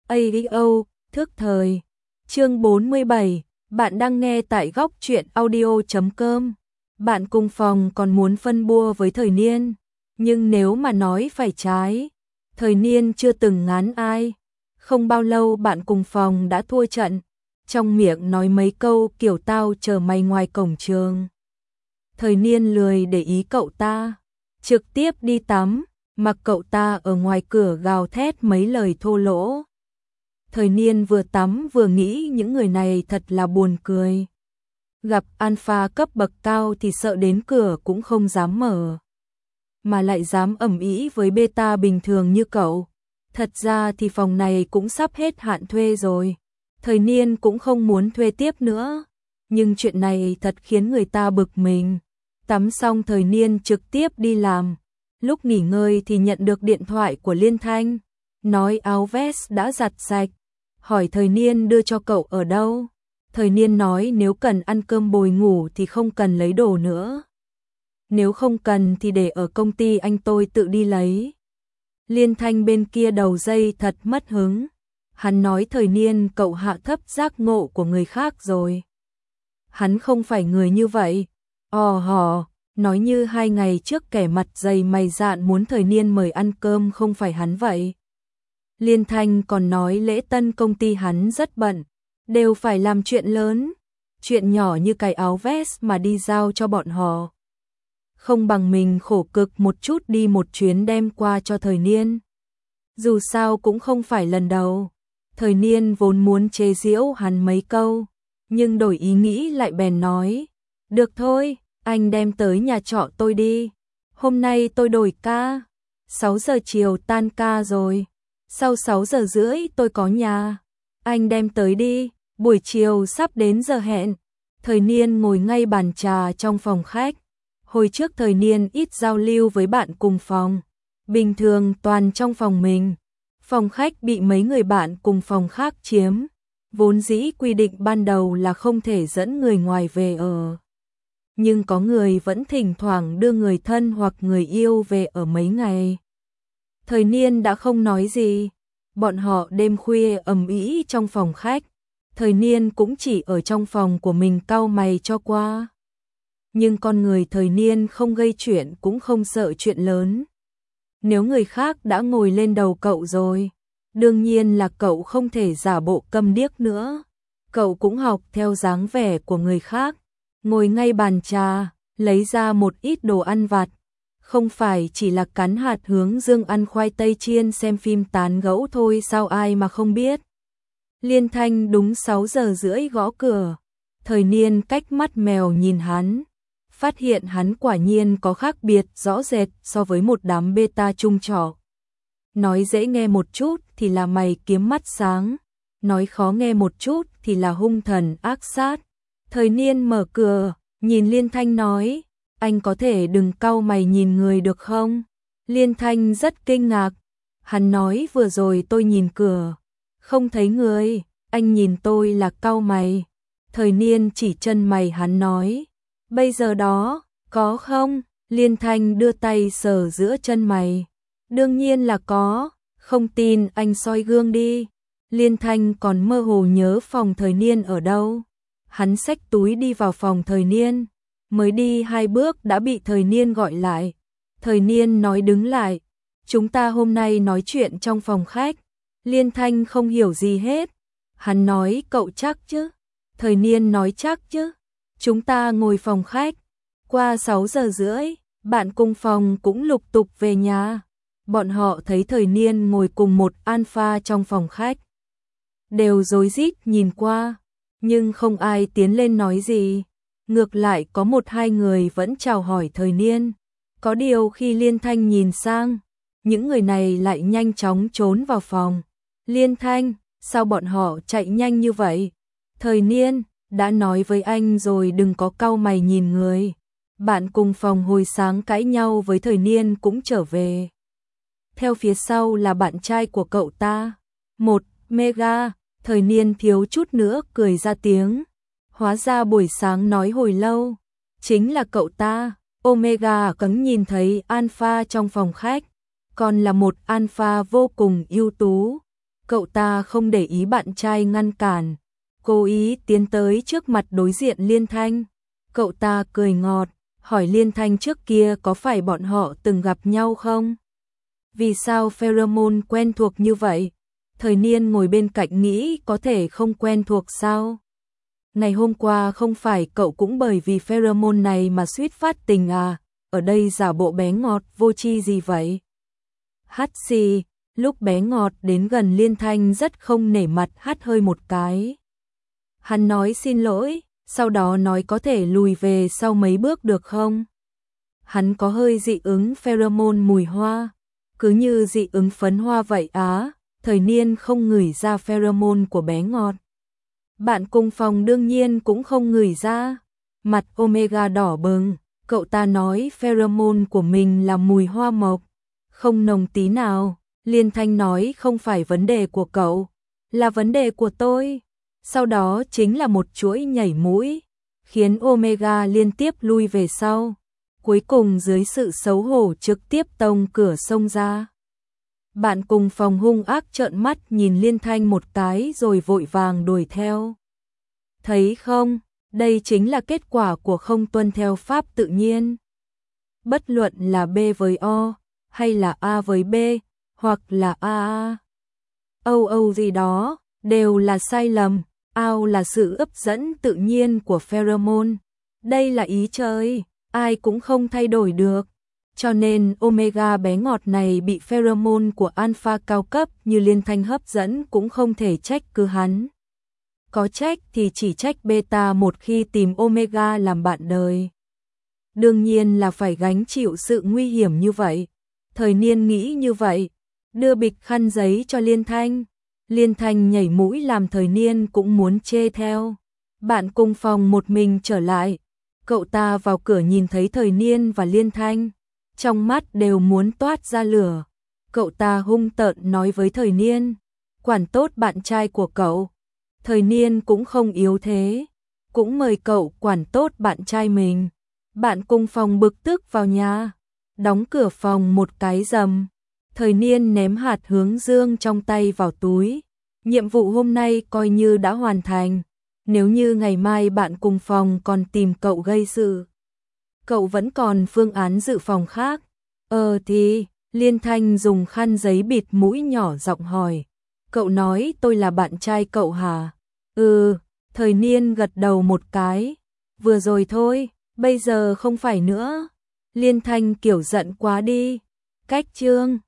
ADO, thức thời. Chương 47, bạn đang nghe tại góc truyện audio.com. Bạn cùng phòng còn muốn phân bua với Thời Niên, nhưng nếu mà nói phải trái, Thời Niên chưa từng ngán ai. Không bao lâu bạn cùng phòng đã thua trận, trong miệng nói mấy câu kiểu tao chờ mày ngoài cổng trường. Thời Niên lười để ý cậu ta, trực tiếp đi tắm, mặc cậu ta ở ngoài cửa gào thét mấy lời thô lỗ. Thời Niên vừa tắm vừa nghĩ những người này thật là buồn cười. Gặp alpha cấp bậc cao thì sợ đến cửa cũng không dám mở, mà lại dám ầm ĩ với beta bình thường như cậu. Thật ra thì phòng này cũng sắp hết hạn thuê rồi. Thời Niên cũng không muốn thuê tiếp nữa, nhưng chuyện này thật khiến người ta bực mình. Tắm xong Thời Niên trực tiếp đi làm. Lúc nghỉ ngơi thì nhận được điện thoại của Liên Thanh, nói áo vest đã giặt sạch, hỏi Thời Niên đưa cho cậu ở đâu. Thời Niên nói nếu cần ăn cơm bồi ngủ thì không cần lấy đồ nữa, nếu không cần thì để ở công ty anh tôi tự đi lấy. Liên Thanh bên kia đầu dây thật mất hứng. Hắn nói Thời Niên cậu hạ thấp giác ngộ của người khác rồi. Hắn không phải người như vậy. Hò, nói như 2 ngày trước kẻ mặt dày mày dạn muốn Thời Niên mời ăn cơm không phải hắn vậy. Liên Thanh còn nói lễ tân công ty hắn rất bận, đều phải làm chuyện lớn, chuyện nhỏ như cái áo vest mà đi giao cho bọn họ. Không bằng mình khổ cực một chút đi một chuyến đem qua cho Thời Niên. Dù sao cũng không phải lần đầu. Thời Niên vốn muốn chế giễu hắn mấy câu, nhưng đổi ý nghĩ lại bèn nói, được thôi, anh đem tới nhà trọ tôi đi. Hôm nay tôi đổi ca, 6 giờ chiều tan ca rồi, sau 6 giờ rưỡi tôi có nhà. Anh đem tới đi, buổi chiều sắp đến giờ hẹn. Thời Niên ngồi ngay bàn trà trong phòng khách. Hồi trước Thời Niên ít giao lưu với bạn cùng phòng, bình thường toàn trong phòng mình. Phòng khách bị mấy người bạn cùng phòng khác chiếm, vốn dĩ quy định ban đầu là không thể dẫn người ngoài về ở. Nhưng có người vẫn thỉnh thoảng đưa người thân hoặc người yêu về ở mấy ngày. Thời Niên đã không nói gì, bọn họ đêm khuya ầm ĩ trong phòng khách. Thời Niên cũng chỉ ở trong phòng của mình cau mày cho qua. Nhưng con người Thời Niên không gây chuyện cũng không sợ chuyện lớn. Nếu người khác đã ngồi lên đầu cậu rồi, đương nhiên là cậu không thể giả bộ câm điếc nữa. Cậu cũng học theo dáng vẻ của người khác, ngồi ngay bàn trà, lấy ra một ít đồ ăn vặt. Không phải chỉ là cắn hạt hướng dương ăn khoai tây chiên xem phim tán gẫu thôi sao ai mà không biết. Liên Thanh đúng 6 giờ rưỡi gõ cửa. Thời Niên cách mắt mèo nhìn hắn, phát hiện hắn quả nhiên có khác biệt rõ rệt so với một đám beta chung trọ. Nói dễ nghe một chút thì là mày kiếm mắt sáng, nói khó nghe một chút thì là hung thần ác sát. Thời Niên mở cửa, nhìn Liên Thanh nói, anh có thể đừng cau mày nhìn người được không? Liên Thanh rất kinh ngạc. Hắn nói vừa rồi tôi nhìn cửa, không thấy người, anh nhìn tôi là cau mày. Thời Niên chỉ chân mày hắn nói, bây giờ đó, có không? Liên Thanh đưa tay sờ giữa chân mày. Đương nhiên là có, không tin anh soi gương đi. Liên Thanh còn mơ hồ nhớ phòng Thời Niên ở đâu. Hắn xách túi đi vào phòng Thời Niên, mới đi 2 bước đã bị Thời Niên gọi lại. Thời Niên nói đứng lại, chúng ta hôm nay nói chuyện trong phòng khách. Liên Thanh không hiểu gì hết. Hắn nói cậu chắc chứ? Thời Niên nói chắc chứ. Chúng ta ngồi phòng khách. Qua 6 giờ rưỡi, bạn cùng phòng cũng lục tục về nhà. Bọn họ thấy Thời Niên ngồi cùng một alpha trong phòng khách, đều rối rít nhìn qua, nhưng không ai tiến lên nói gì. Ngược lại có 1-2 người vẫn chào hỏi Thời Niên. Có điều khi Liên Thanh nhìn sang, những người này lại nhanh chóng trốn vào phòng. Liên Thanh, sao bọn họ chạy nhanh như vậy? Thời Niên, đã nói với anh rồi đừng có cau mày nhìn người. Bạn cùng phòng hồi sáng cãi nhau với Thời Niên cũng trở về. Theo phía sau là bạn trai của cậu ta. Một mega, Thời Niên thiếu chút nữa cười ra tiếng. Hóa ra buổi sáng nói hồi lâu, chính là cậu ta. Omega cứng nhìn thấy alpha trong phòng khách, còn là một alpha vô cùng ưu tú. Cậu ta không để ý bạn trai ngăn cản, cố ý tiến tới trước mặt đối diện Liên Thanh. Cậu ta cười ngọt, hỏi Liên Thanh trước kia có phải bọn họ từng gặp nhau không? Vì sao pheromone quen thuộc như vậy? Thời Niên ngồi bên cạnh nghĩ có thể không quen thuộc sao? Ngày hôm qua không phải cậu cũng bởi vì pheromone này mà suýt phát tình à? Ở đây giả bộ bé ngọt vô tri gì vậy? Hắt xì, lúc bé ngọt đến gần Liên Thanh rất không nể mặt hắt hơi một cái. Hắn nói xin lỗi, sau đó nói có thể lùi về sau mấy bước được không? Hắn có hơi dị ứng pheromone mùi hoa, cứ như dị ứng phấn hoa vậy á. Thời Niên không ngửi ra pheromone của bé ngọt. Bạn cùng phòng đương nhiên cũng không ngửi ra. Mặt Omega đỏ bừng, cậu ta nói pheromone của mình là mùi hoa mộc, không nồng tí nào. Liên Thanh nói không phải vấn đề của cậu, là vấn đề của tôi. Sau đó chính là một chuỗi nhảy mũi, khiến Omega liên tiếp lui về sau. Cuối cùng dưới sự xấu hổ trực tiếp tông cửa xông ra. Bạn cùng phòng hung ác trợn mắt nhìn Liên Thanh một cái rồi vội vàng đuổi theo. Thấy không, đây chính là kết quả của không tuân theo pháp tự nhiên. Bất luận là B với O, hay là A với B, hoặc là A Âu gì đó, đều là sai lầm. Ao là sự hấp dẫn tự nhiên của pheromone. Đây là ý trời, ai cũng không thay đổi được. Cho nên Omega bé ngọt này bị pheromone của alpha cao cấp như Liên Thanh hấp dẫn cũng không thể trách cứ hắn. Có trách thì chỉ trách beta một khi tìm Omega làm bạn đời. Đương nhiên là phải gánh chịu sự nguy hiểm như vậy. Thời Niên nghĩ như vậy, đưa bịch khăn giấy cho Liên Thanh. Liên Thanh nhảy mũi làm Thời Niên cũng muốn chê theo. Bạn cùng phòng một mình trở lại. Cậu ta vào cửa nhìn thấy Thời Niên và Liên Thanh, trong mắt đều muốn toát ra lửa. Cậu ta hung tợn nói với Thời Niên, quản tốt bạn trai của cậu. Thời Niên cũng không yếu thế, cũng mời cậu quản tốt bạn trai mình. Bạn cùng phòng bực tức vào nhà, đóng cửa phòng một cái rầm. Thời Niên ném hạt hướng dương trong tay vào túi. Nhiệm vụ hôm nay coi như đã hoàn thành. Nếu như ngày mai bạn cùng phòng còn tìm cậu gây sự, cậu vẫn còn phương án dự phòng khác. Thì, Liên Thanh dùng khăn giấy bịt mũi nhỏ giọng hỏi. Cậu nói tôi là bạn trai cậu hả? Thời Niên gật đầu một cái. Vừa rồi thôi, bây giờ không phải nữa. Liên Thanh kiểu giận quá đi. Cách chương